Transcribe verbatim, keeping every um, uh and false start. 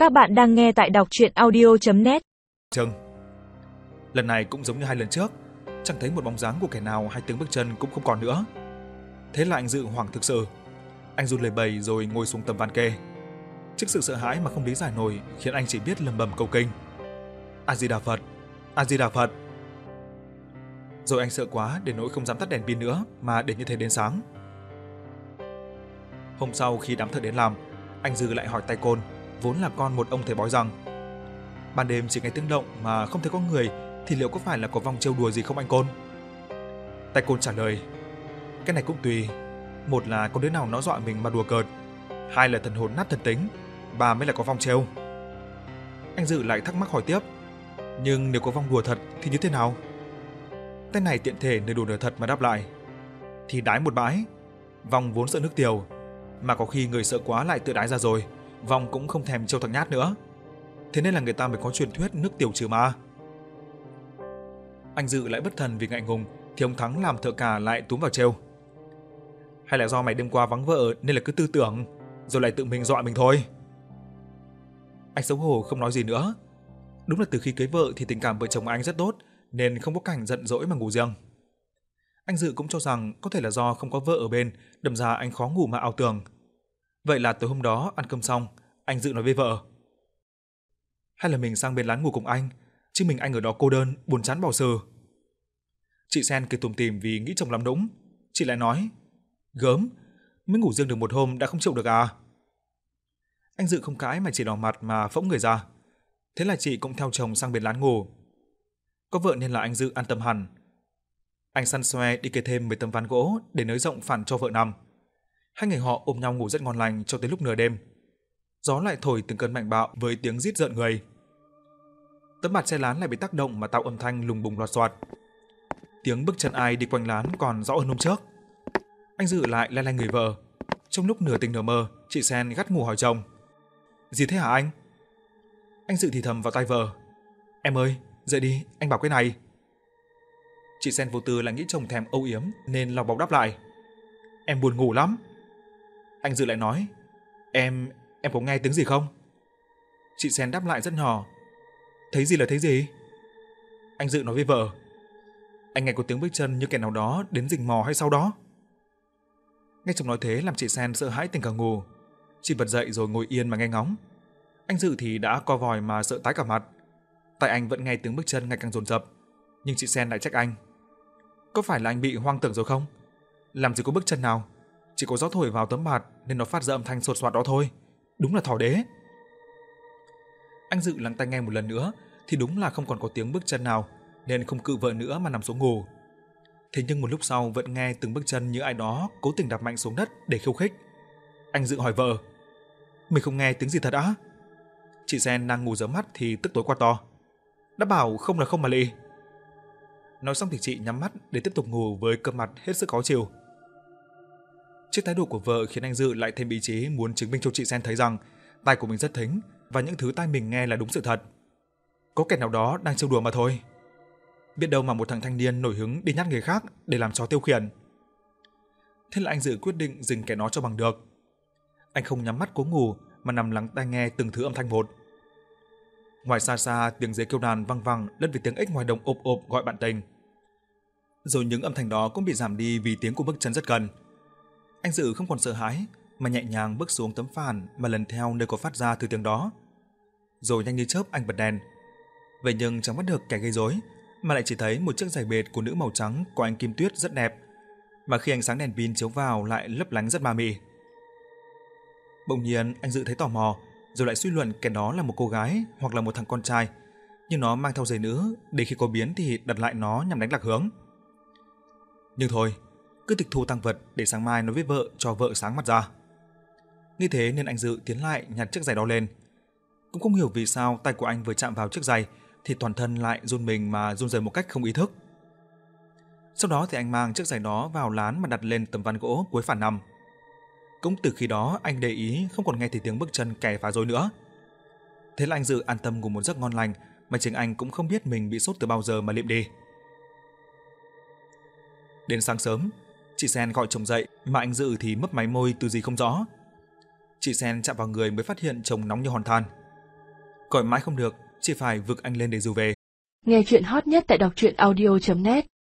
Các bạn đang nghe tại đọc truyện audio chấm net. Chừng. Lần này cũng giống như hai lần trước, chẳng thấy một bóng dáng của kẻ nào hay tiếng bước chân cũng không còn nữa. Thế là anh Dự hoảng thực sự. Anh run lẩy bẩy rồi ngồi xuống tấm ván kê. Trước sự sợ hãi mà không lý giải nổi khiến anh chỉ biết lầm bầm câu kinh: A Di Đà Phật, A Di Đà Phật. Rồi anh sợ quá đến nỗi không dám tắt đèn pin nữa mà để như thế đến sáng. Hôm sau khi đám thợ đến làm, anh Dư lại hỏi tay Côn, vốn là con một ông thầy bói, rằng: ban đêm chỉ nghe tiếng động mà không thấy có người thì liệu có phải là có vong trêu đùa gì không anh Côn? Tay Côn trả lời: cái này cũng tùy, một là có đứa nào nó dọa mình mà đùa cợt, hai là thần hồn nát thần tính, ba mới là có vong trêu. Anh Dự lại thắc mắc hỏi tiếp: nhưng nếu có vong đùa thật thì như thế nào? Tay này tiện thể nơi đùa đùa thật mà đáp lại: thì đái một bãi, vong vốn sợ nước tiểu, mà có khi người sợ quá lại tự đái ra rồi, vong cũng không thèm trêu thằng nhát nữa. Thế nên là người ta mới có truyền thuyết nước tiểu trừ ma. Anh Dự lại bất thần vì ngại ngùng, thì ông Thắng làm thợ cả lại túm vào trêu: hay là do mày đêm qua vắng vợ nên là cứ tư tưởng, rồi lại tự mình dọa mình thôi. Anh xấu hổ không nói gì nữa. Đúng là từ khi cưới vợ thì tình cảm vợ chồng anh rất tốt, nên không có cảnh giận dỗi mà ngủ riêng. Anh Dự cũng cho rằng có thể là do không có vợ ở bên, đâm ra anh khó ngủ mà ảo tưởng. Vậy là tối hôm đó ăn cơm xong, anh Dự nói với vợ: hay là mình sang bên lán ngủ cùng anh, chứ mình anh ở đó cô đơn, buồn chán bỏ sừ. Chị Sen cười tủm tỉm vì nghĩ chồng làm nũng. Chị lại nói: gớm, mới ngủ riêng được một hôm đã không chịu được à? Anh Dự không cãi mà chỉ đỏ mặt mà phỗng người ra. Thế là chị cũng theo chồng sang bên lán ngủ. Có vợ nên là anh Dự an tâm hẳn. Anh săn xoe đi kê thêm mấy tấm ván gỗ để nới rộng phản cho vợ nằm. Hai người họ ôm nhau ngủ rất ngon lành cho tới lúc nửa đêm. Gió lại thổi từng cơn mạnh bạo với tiếng rít rợn người. Tấm bạt che lán lại bị tác động mà tạo âm thanh lùng bùng loạt xoạt. Tiếng bước chân ai đi quanh lán còn rõ hơn hôm trước. Anh Dự lại lay lay người vợ. Trong lúc nửa tỉnh nửa mơ, chị Sen gắt ngủ hỏi chồng: gì thế hả anh? Anh Dự thì thầm vào tai vợ: em ơi, dậy đi, anh bảo cái này. Chị Sen vô tư lại nghĩ chồng thèm âu yếm nên lòng bọc đáp lại: em buồn ngủ lắm. Anh Dự lại nói: Em, em có nghe tiếng gì không? Chị Sen đáp lại rất nhỏ: thấy gì là thấy gì? Anh Dự nói với vợ: anh nghe có tiếng bước chân như kẻ nào đó đến rình mò hay sau đó. Nghe chồng nói thế làm chị Sen sợ hãi tỉnh cả ngủ. Chị bật dậy rồi ngồi yên mà nghe ngóng. Anh Dự thì đã co vòi mà sợ tái cả mặt. Tại anh vẫn nghe tiếng bước chân ngày càng dồn dập, nhưng chị Sen lại trách anh: có phải là anh bị hoang tưởng rồi không? Làm gì có bước chân nào, chỉ có gió thổi vào tấm bạt nên nó phát ra âm thanh sột soạt đó thôi. Đúng là thỏ đế. Anh Dự lắng tai nghe một lần nữa thì đúng là không còn có tiếng bước chân nào, nên không cự vợ nữa mà nằm xuống ngủ. Thế nhưng một lúc sau vẫn nghe từng bước chân như ai đó cố tình đạp mạnh xuống đất để khiêu khích. Anh Dự hỏi vợ: mình không nghe tiếng gì thật á? Chị Sen đang ngủ dở mắt thì tức tối quát to: đã bảo không là không mà lị. Nói xong thì chị nhắm mắt để tiếp tục ngủ với cơn mặt hết sức khó chịu. Trước thái độ của vợ khiến anh Dự lại thêm ý chí muốn chứng minh cho chị Sen thấy rằng tai của mình rất thính và những thứ tai mình nghe là đúng sự thật. Có kẻ nào đó đang trêu đùa mà thôi. Biết đâu mà một thằng thanh niên nổi hứng đi nhát người khác để làm trò tiêu khiển. Thế là anh Dự quyết định dình kẻ nó cho bằng được. Anh không nhắm mắt cố ngủ mà nằm lắng tai nghe từng thứ âm thanh một. Ngoài xa xa tiếng dế kêu đàn vang vẳng lẫn với tiếng ếch ngoài đồng ộp ộp gọi bạn tình. Rồi những âm thanh đó cũng bị giảm đi vì tiếng của bước chân rất gần. Anh Dự không còn sợ hãi mà nhẹ nhàng bước xuống tấm phản mà lần theo nơi có phát ra từ tiếng đó. Rồi nhanh như chớp anh bật đèn. Vậy nhưng chẳng bắt được kẻ gây rối, mà lại chỉ thấy một chiếc giày bệt của nữ màu trắng của anh Kim Tuyết rất đẹp, mà khi ánh sáng đèn pin chiếu vào lại lấp lánh rất ma mị. Bỗng nhiên anh Dự thấy tò mò, rồi lại suy luận kẻ đó là một cô gái hoặc là một thằng con trai, nhưng nó mang theo giày nữ để khi có biến thì đặt lại nó nhằm đánh lạc hướng. Nhưng thôi, cứ tịch thu tăng vật để sáng mai nói với vợ cho vợ sáng mặt ra. Như thế nên anh Dự tiến lại nhặt chiếc giày đó lên. Cũng không hiểu vì sao tay của anh vừa chạm vào chiếc giày thì toàn thân lại run mình mà run rẩy một cách không ý thức. Sau đó thì anh mang chiếc giày đó vào lán mà đặt lên tấm ván gỗ cuối phản nằm. Cũng từ khi đó anh để ý không còn nghe thấy tiếng bước chân kẻ phá rối nữa. Thế là anh Dự an tâm ngủ một giấc ngon lành mà chính anh cũng không biết mình bị sốt từ bao giờ mà liệm đi. Đến sáng sớm, chị Sen gọi chồng dậy mà anh Dự thì mấp máy môi từ gì không rõ. Chị Sen chạm vào người mới phát hiện chồng nóng như hòn than. Gọi mãi không được, chỉ phải vực anh lên để dìu về. Nghe chuyện hot nhất tại đọc truyện audio chấm net